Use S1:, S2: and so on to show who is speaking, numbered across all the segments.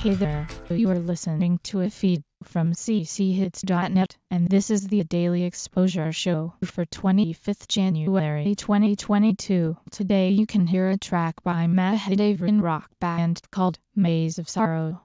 S1: Hey there, you are listening to a feed from cchits.net, and this is the Daily Exposure Show for 25th January 2022. Today you can hear a track by Mahadevan rock band called Maze of Sorrow.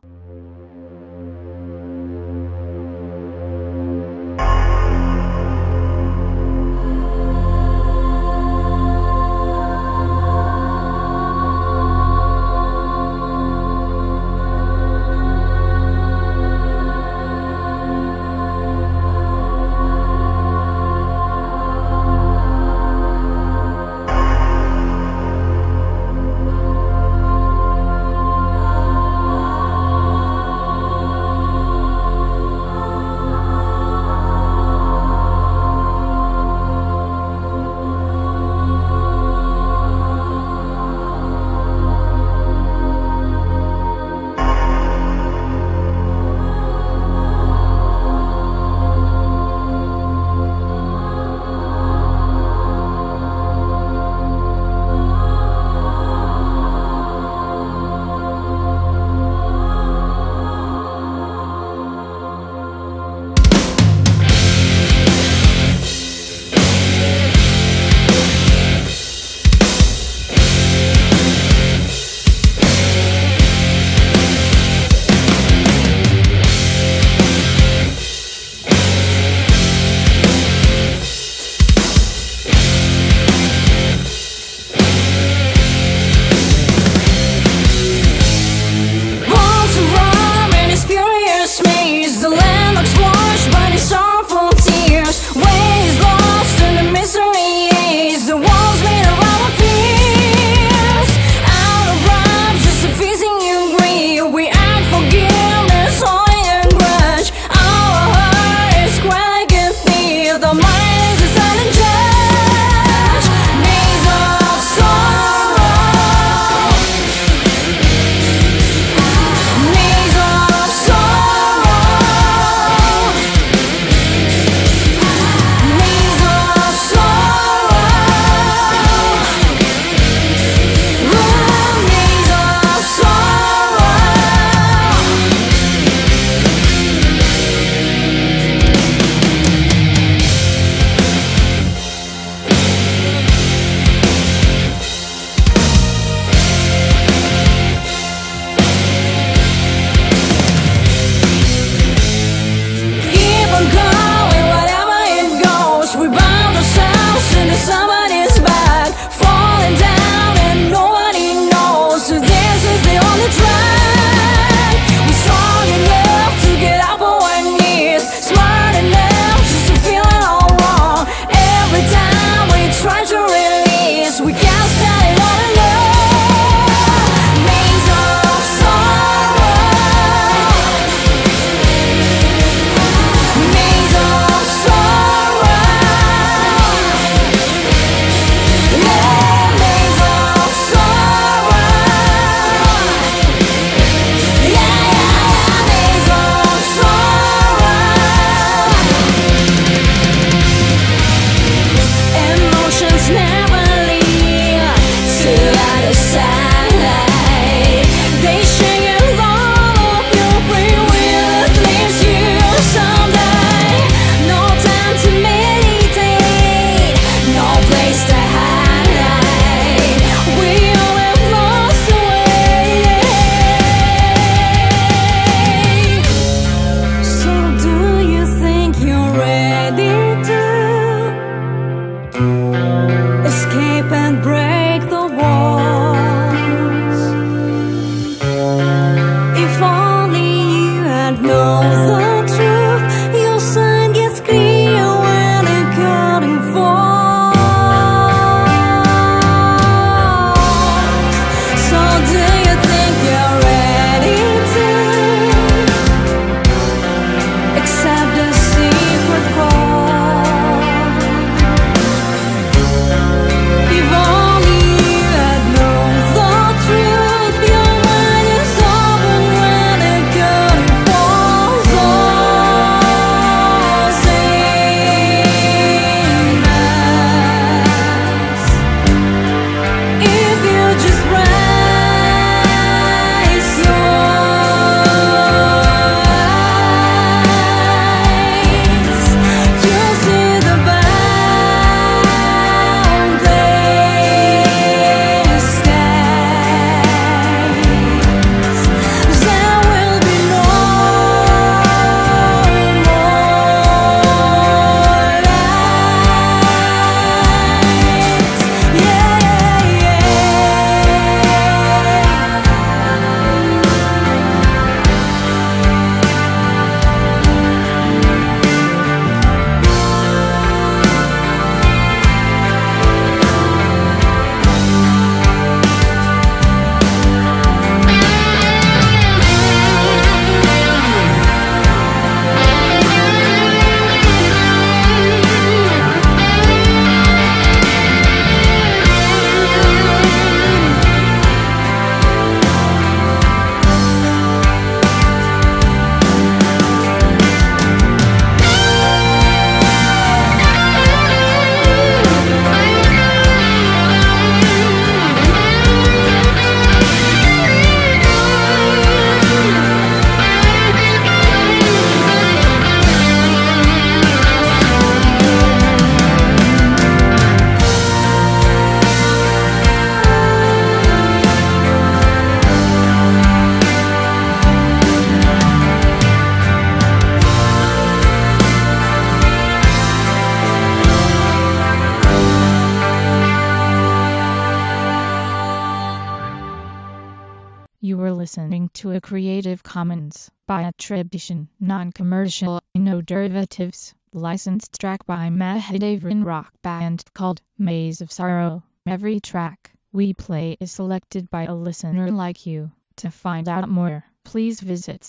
S1: listening to a Creative Commons by attribution, non-commercial, no derivatives, licensed track by Mahadevan rock band called Maze of Sorrow. Every track we play is selected by a listener like you. To find out more, please visit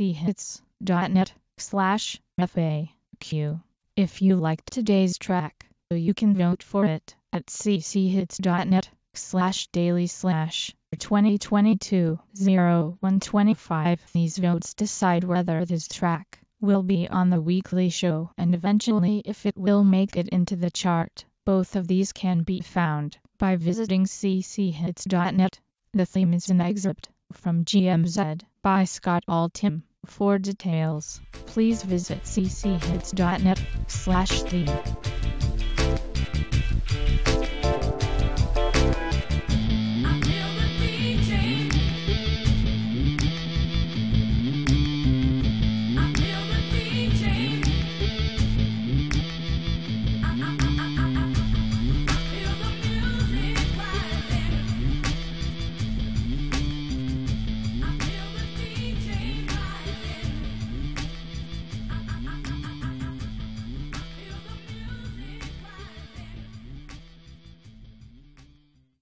S1: cchits.net/FAQ. If you liked today's track, you can vote for it at cchits.net/daily/2022-0125. These votes decide whether this track will be on the weekly show and eventually if it will make it into the chart. Both of these can be found by visiting cchits.net. The theme is an excerpt from GMZ by Scott Altham. For details, please visit cchits.net/theme.